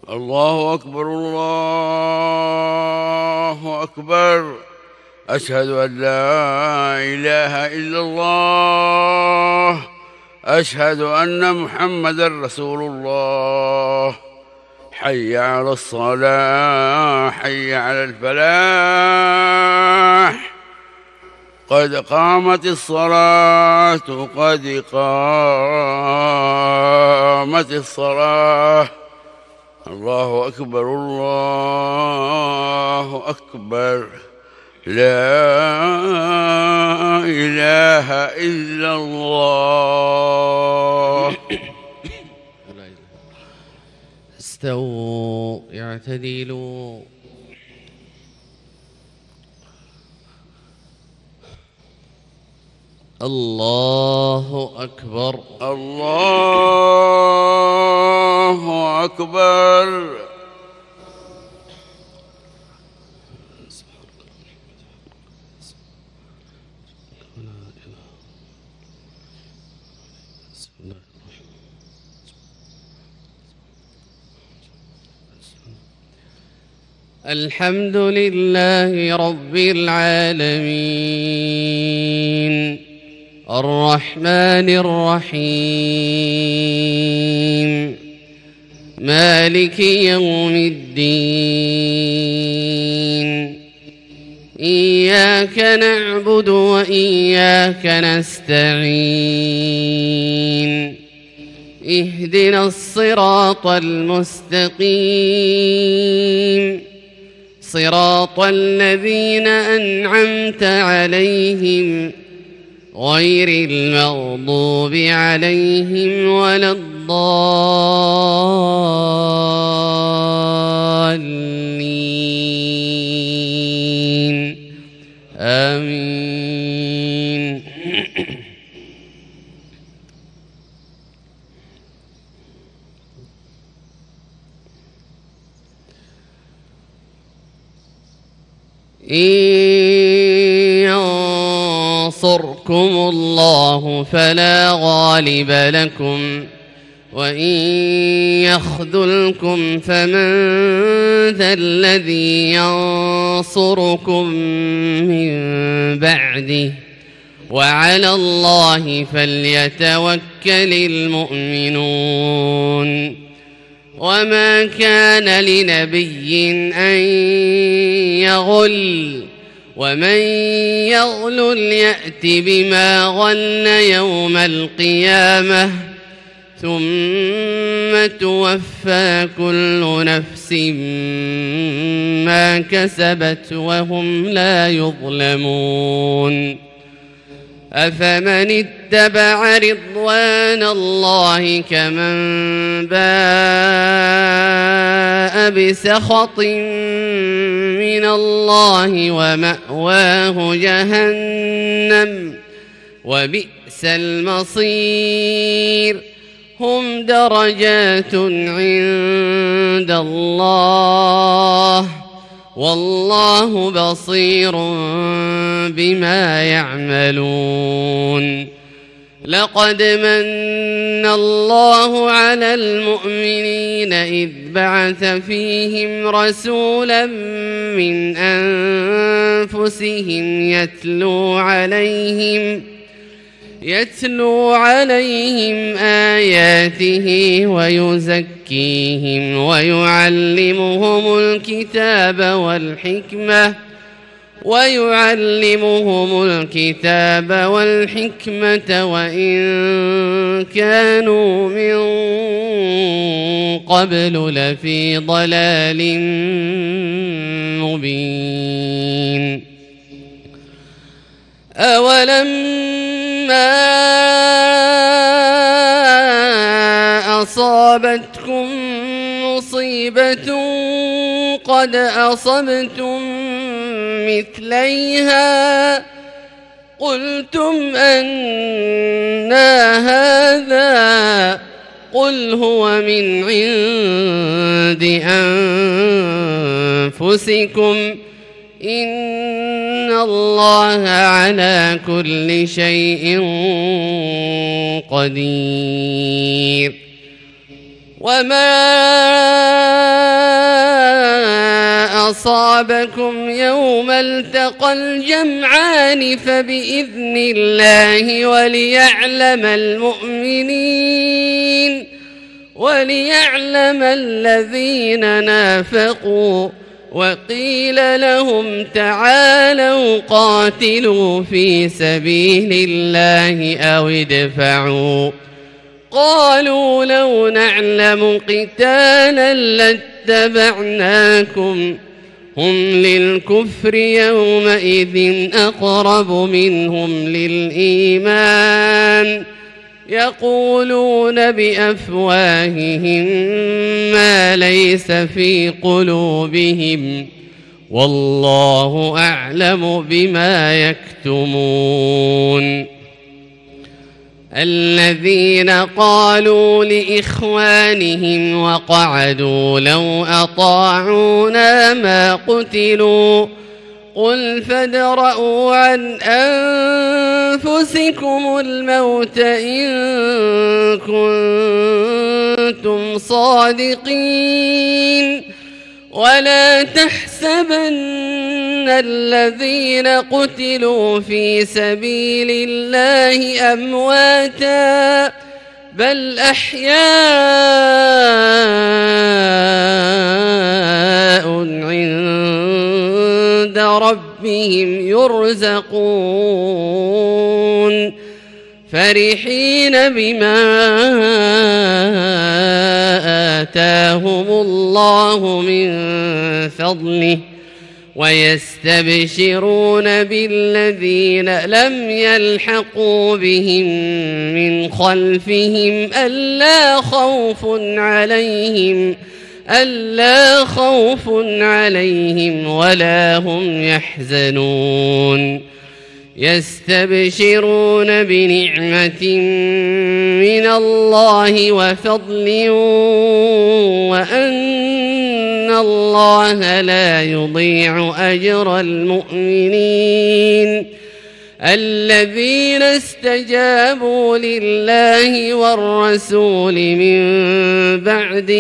الله أكبر الله أكبر. أشهد أن لا إله إلا الله. أشهد أن محمدا رسول الله. حي على الصلاة، حي على الفلاح. قد قامت الصلاة، قد قامت الصلاة. الله أكبر الله أكبر. لا إله إلا الله. استووا اعتدلوا. الله أكبر الله أكبر. الحمد لله رب العالمين، الرحمن الرحيم، مالك يوم الدين. إياك نعبد وإياك نستعين. اهدنا الصراط المستقيم، صراط الذين أنعمت عليهم غير المغضوب عليهم ولا الضالين. آمين. إن ينصركم الله فلا غالب لكم، وإن يخذلكم فمن ذا الذي ينصركم من بعده، وعلى الله فليتوكل المؤمنون. وما كان لنبي أن يغل، ومن يغلل يأت بما غل يوم القيامة، ثم توفى كل نفس ما كسبت وهم لا يظلمون. أفمن اتبع رضوان الله كمن باء بسخط من الله ومأواه جهنم وبئس المصير. هم درجات عند الله، والله بصير بما يعملون. لقد من الله على المؤمنين إذ بعث فيهم رسولا من أنفسهم يتلو عليهم آياته ويزكيهم ويعلمهم الكتاب والحكمة وإن كانوا من قبل لفي ضلال مبين. أولما أصابتكم مصيبة قد أصبتم مثليها قلتم أنى هذا، قل هو من عند أنفسكم إن الله على كل شيء قدير. وما أصابكم يوم التقى الجمعان فبإذن الله وليعلم الذين نافقوا. وقيل لهم تعالوا قاتلوا في سبيل الله أو ادفعوا. قالوا لو نعلم قتالا لاتبعناكم هم للكفر يومئذ أقرب منهم للإيمان يقولون بأفواههم ما ليس في قلوبهم والله أعلم بما يكتمون. الذين قالوا لإخوانهم وقعدوا لو أطاعونا ما قتلوا قل فادرءوا عن أنفسكم الموت إن كنتم صادقين ولا تحسبن الذين قتلوا في سبيل الله أمواتا بل أحياء عند ربهم يرزقون فرحين بما آتاهم الله من فضله ويستبشرون بالذين لم يلحقوا بهم من خلفهم ألا خوف عليهم ولا هم يحزنون. يستبشرون بنعمة من الله وفضل وأن الله لا يضيع أجر المؤمنين. الذين استجابوا لله والرسول من بعد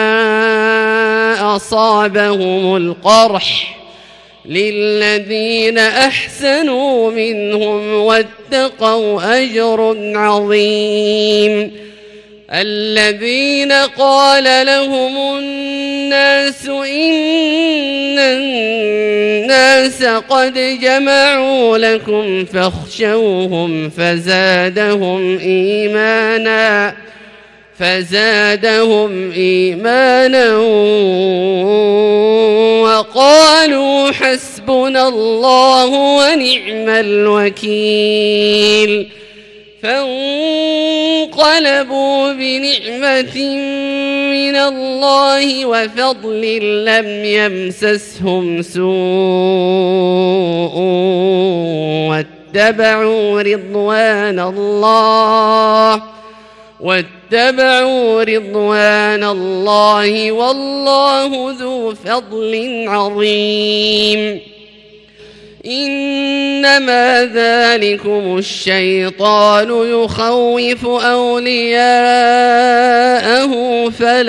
ما أصابهم القرح للذين أحسنوا منهم واتقوا أجر عظيم. الذين قال لهم الناس إن الناس قد جمعوا لكم فاخشوهم فزادهم إيمانا وقالوا حسبنا الله ونعم الوكيل. فانقلبوا بنعمة من الله وفضل لم يمسسهم سوء واتبعوا رضوان الله والله ذو فضل عظيم. إنما ذلكم الشيطان يخوف أولياءه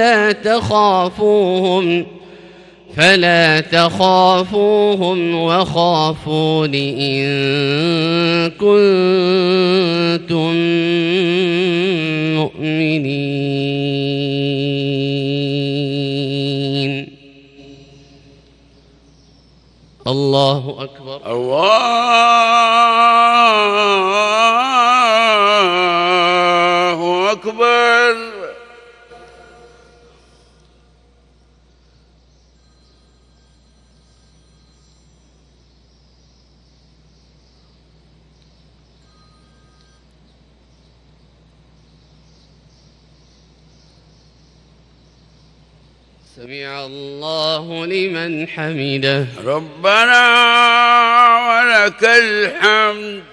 فلا تخافوهم وخافون إن كنتم مؤمنين. الله أكبر. الله أكبر. سمع الله لمن حمده. ربنا ولك الحمد.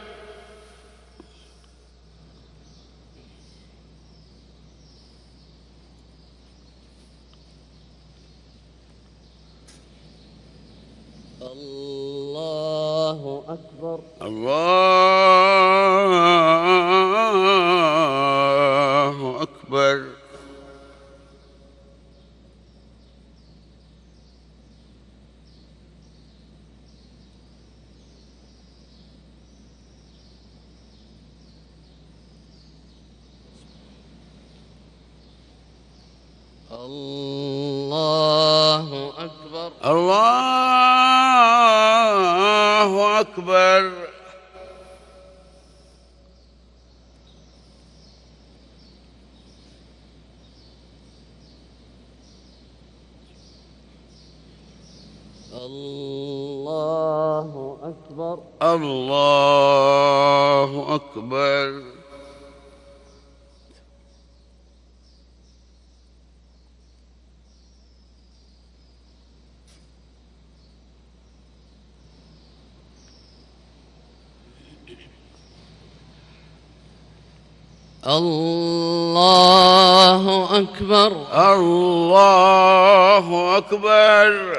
الله أكبر. الله أكبر. الله أكبر. الله أكبر. الله أكبر. الله أكبر. الله أكبر. الله أكبر.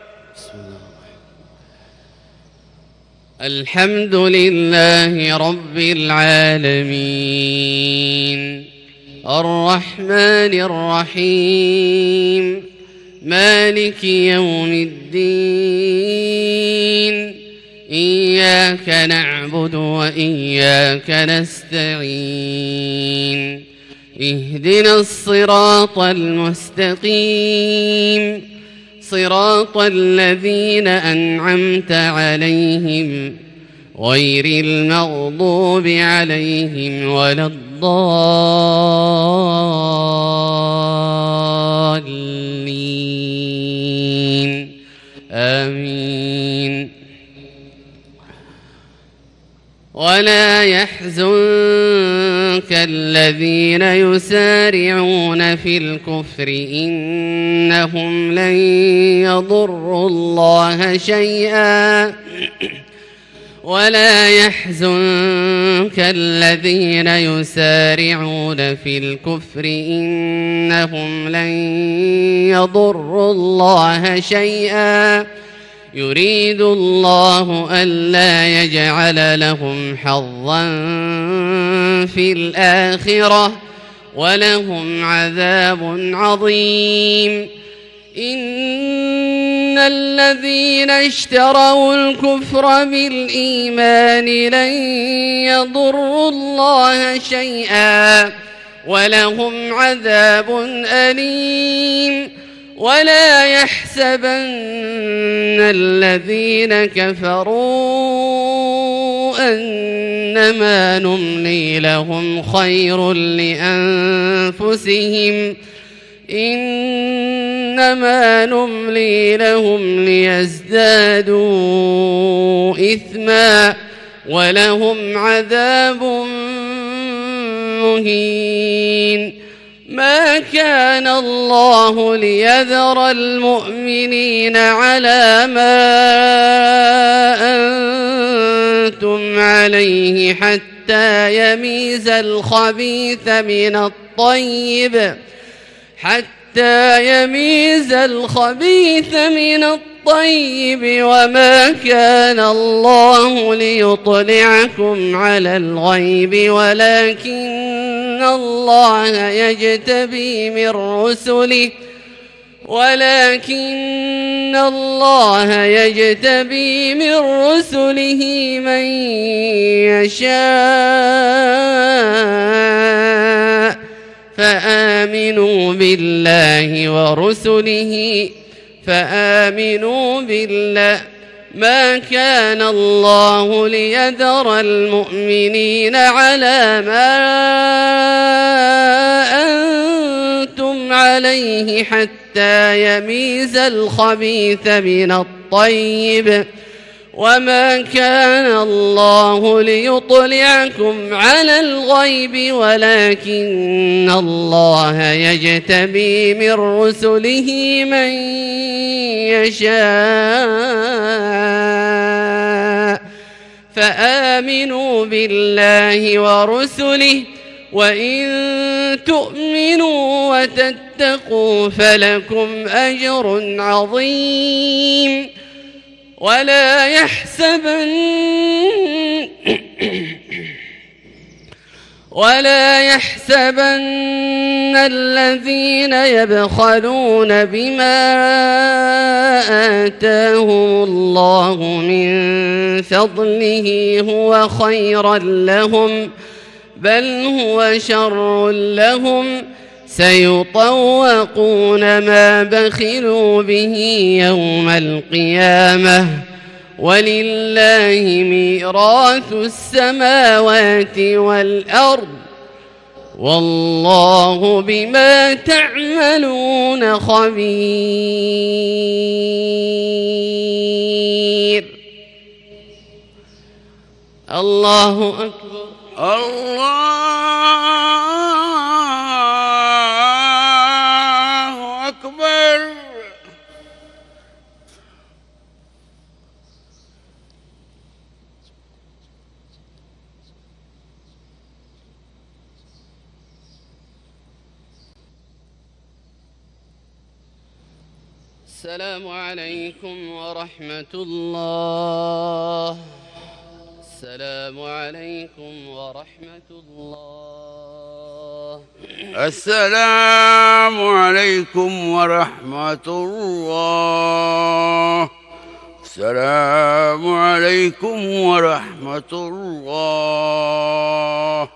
الحمد لله رب العالمين الرحمن الرحيم مالك يوم الدين إياك نعبد وإياك نستعين اهدنا الصراط المستقيم صراط الذين أنعمت عليهم غير المغضوب عليهم ولا الضالين آمين. ولا يحزنك الذين يسارعون في الكفر إنهم لن يضروا الله شيئا ولا يحزنك الذين يسارعون في الكفر إنهم لن يضروا الله شيئا يريد الله ألا يجعل لهم حظا في الآخرة ولهم عذاب عظيم. إن الذين اشتروا الكفر بالإيمان لن يضروا الله شيئا ولهم عذاب أليم. ولا يحسبن الذين كفروا أنما نملي لهم خير لأنفسهم إنما نملي لهم ليزدادوا إثما ولهم عذاب مهين. ما كان الله ليذر المؤمنين على ما أنتم عليه حتى يميز الخبيث من الطيب وما كان الله ليطلعكم على الغيب ولكن الله يجتبي من رسله من يشاء فآمنوا بالله ما كان الله ليذر المؤمنين على ما أنتم عليه حتى يميز الخبيث من الطيب وما كان الله ليطلعكم على الغيب ولكن الله يجتبي من رسله من يشاء فآمنوا بالله ورسله وإن تؤمنوا وتتقوا فلكم أجر عظيم. ولا يحسبن الذين يبخلون بما آتاهم الله من فضله هو خيرا لهم بل هو شر لهم سيطوقون ما بخلوا به يوم القيامة ولله ميراث السماوات والأرض والله بما تعملون خبير. الله أكبر. الله أكبر. السلام عليكم ورحمة الله. السلام عليكم ورحمة الله. السلام عليكم ورحمة الله. السلام عليكم ورحمة الله.